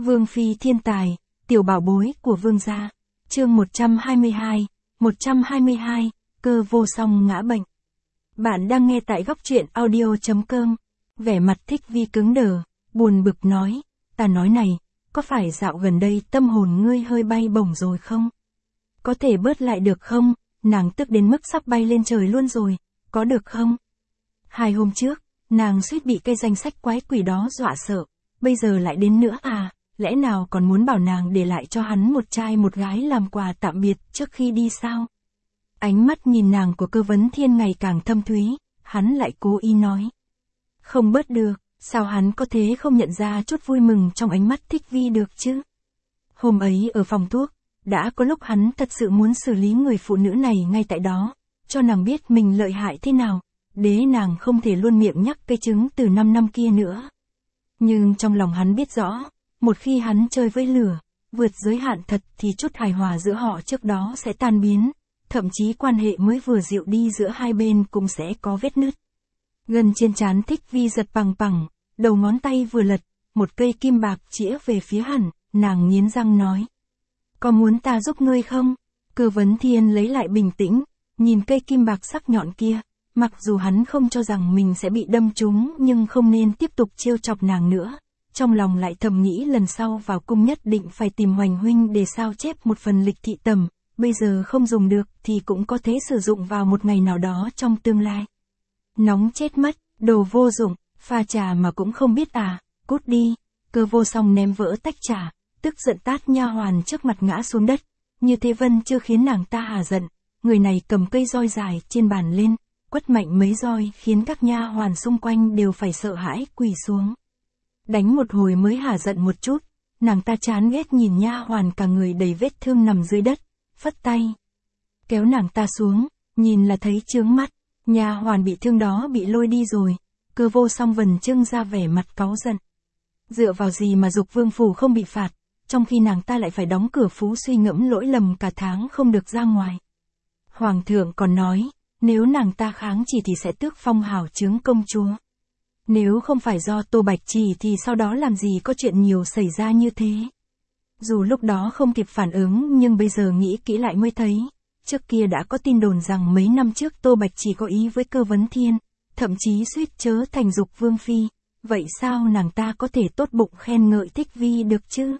Vương phi thiên tài, tiểu bảo bối của vương gia. Chương 122, Cơ Vô Song ngã bệnh. Bạn đang nghe tại góc truyện audio.com. Vẻ mặt Thích Vi cứng đờ, buồn bực nói, ta nói này, có phải dạo gần đây tâm hồn ngươi hơi bay bổng rồi không? Có thể bớt lại được không? Nàng tức đến mức sắp bay lên trời luôn rồi, có được không? 2 hôm trước, nàng suýt bị cái danh sách quái quỷ đó dọa sợ, bây giờ lại đến nữa à, lẽ nào còn muốn bảo nàng để lại cho hắn một trai một gái làm quà tạm biệt trước khi đi sao? Ánh mắt nhìn nàng của Cơ Vấn Thiên ngày càng thâm thúy, hắn lại cố ý nói. Không bớt được, sao hắn có thế không nhận ra chút vui mừng trong ánh mắt Thích Vi được chứ? Hôm ấy ở phòng thuốc, đã có lúc hắn thật sự muốn xử lý người phụ nữ này ngay tại đó, cho nàng biết mình lợi hại thế nào, để nàng không thể luôn miệng nhắc cái trứng từ 5 năm kia nữa. Nhưng trong lòng hắn biết rõ, một khi hắn chơi với lửa, vượt giới hạn thật thì chút hài hòa giữa họ trước đó sẽ tan biến, thậm chí quan hệ mới vừa dịu đi giữa hai bên cũng sẽ có vết nứt. Gần trên trán Thích Vi giật bằng bằng, đầu ngón tay vừa lật, một cây kim bạc chĩa về phía hắn, nàng nghiến răng nói. Có muốn ta giúp ngươi không? Cơ Vấn Thiên lấy lại bình tĩnh, nhìn cây kim bạc sắc nhọn kia, mặc dù hắn không cho rằng mình sẽ bị đâm trúng nhưng không nên tiếp tục trêu chọc nàng nữa. Trong lòng lại thầm nghĩ lần sau vào cung nhất định phải tìm Hoành huynh để sao chép một phần lịch thị tầm, bây giờ không dùng được thì cũng có thể sử dụng vào một ngày nào đó trong tương lai. Nóng chết mất, đồ vô dụng, pha trà mà cũng không biết à, cút đi. Cơ Vô Song ném vỡ tách trà, tức giận tát nha hoàn trước mặt ngã xuống đất. Như thế Vân chưa khiến nàng ta hả giận, người này cầm cây roi dài trên bàn lên, quất mạnh mấy roi khiến các nha hoàn xung quanh đều phải sợ hãi quỳ xuống. Đánh một hồi mới hả giận một chút, nàng ta chán ghét nhìn nha hoàn cả người đầy vết thương nằm dưới đất, phất tay. Kéo nàng ta xuống, nhìn là thấy chướng mắt, nha hoàn bị thương đó bị lôi đi rồi. Cơ Vô Song vần trưng ra vẻ mặt cáu giận. Dựa vào gì mà Dục Vương phủ không bị phạt, trong khi nàng ta lại phải đóng cửa Phú Suy ngẫm lỗi lầm cả tháng không được ra ngoài. Hoàng thượng còn nói, nếu nàng ta kháng chỉ thì sẽ tước phong hảo chướng công chúa. Nếu không phải do Tô Bạch Chỉ thì sau đó làm gì có chuyện nhiều xảy ra như thế. Dù lúc đó không kịp phản ứng nhưng bây giờ nghĩ kỹ lại mới thấy, trước kia đã có tin đồn rằng mấy năm trước Tô Bạch Chỉ có ý với Cơ Vấn Thiên, thậm chí suýt chớ thành Dục Vương phi, vậy sao nàng ta có thể tốt bụng khen ngợi Thích Vi được chứ?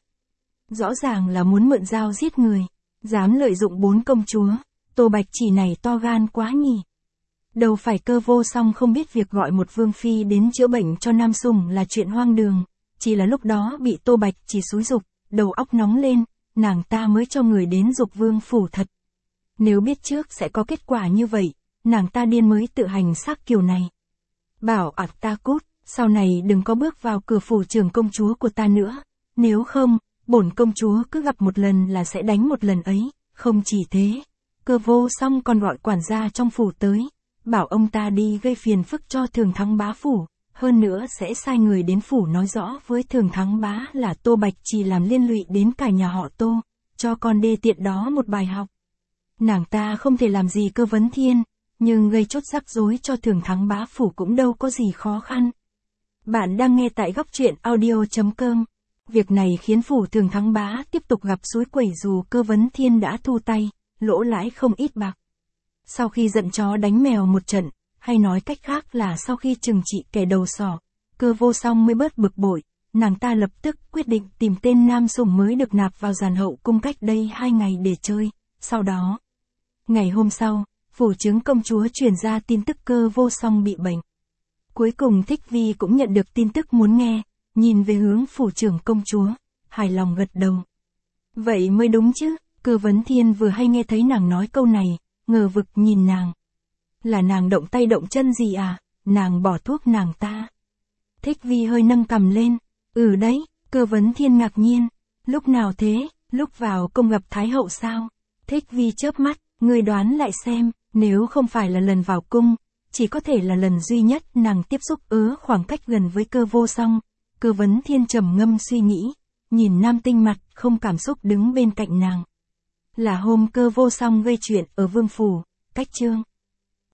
Rõ ràng là muốn mượn dao giết người, dám lợi dụng 4 công chúa, Tô Bạch Chỉ này to gan quá nhỉ. Đâu phải Cơ Vô Song không biết việc gọi một vương phi đến chữa bệnh cho Nam Sùng là chuyện hoang đường, chỉ là lúc đó bị Tô Bạch Chỉ xúi giục, đầu óc nóng lên, nàng ta mới cho người đến Dục Vương phủ thật. Nếu biết trước sẽ có kết quả như vậy, nàng ta điên mới tự hành xác kiểu này. Bảo ạt ta cút, sau này đừng có bước vào cửa phủ trưởng công chúa của ta nữa, nếu không, bổn công chúa cứ gặp một lần là sẽ đánh một lần ấy. Không chỉ thế, Cơ Vô Song còn gọi quản gia trong phủ tới, bảo ông ta đi gây phiền phức cho Thường Thắng bá phủ, hơn nữa sẽ sai người đến phủ nói rõ với Thường Thắng bá là Tô Bạch Chỉ làm liên lụy đến cả nhà họ Tô, cho con đê tiện đó một bài học. Nàng ta không thể làm gì Cơ Vấn Thiên, nhưng gây chốt rắc rối cho Thường Thắng bá phủ cũng đâu có gì khó khăn. Bạn đang nghe tại góc truyện audio.com. Việc này khiến phủ Thường Thắng bá tiếp tục gặp suối quẩy dù Cơ Vấn Thiên đã thu tay, lỗ lãi không ít bạc. Sau khi giận chó đánh mèo một trận, hay nói cách khác là sau khi trừng trị kẻ đầu sỏ, Cơ Vô Song mới bớt bực bội, nàng ta lập tức quyết định tìm tên Nam Sùng mới được nạp vào giàn hậu cung cách đây 2 ngày để chơi. Sau đó, ngày hôm sau, phủ chứng công chúa truyền ra tin tức Cơ Vô Song bị bệnh. Cuối cùng Thích Vi cũng nhận được tin tức muốn nghe, nhìn về hướng phủ trưởng công chúa, hài lòng gật đầu. Vậy mới đúng chứ, Cơ Vấn Thiên vừa hay nghe thấy nàng nói câu này, ngờ vực nhìn nàng. Là nàng động tay động chân gì à, nàng bỏ thuốc nàng ta. Thích Vi hơi nâng cằm lên, đấy, Cơ Vấn Thiên ngạc nhiên, lúc nào thế, lúc vào cung gặp Thái hậu sao? Thích Vi chớp mắt, ngươi đoán lại xem, nếu không phải là lần vào cung, chỉ có thể là lần duy nhất nàng tiếp xúc khoảng cách gần với Cơ Vô Song. Cơ Vấn Thiên trầm ngâm suy nghĩ, nhìn nam tinh mặt không cảm xúc đứng bên cạnh nàng. Là hôm Cơ Vô Song gây chuyện ở Vương phủ, cách chương.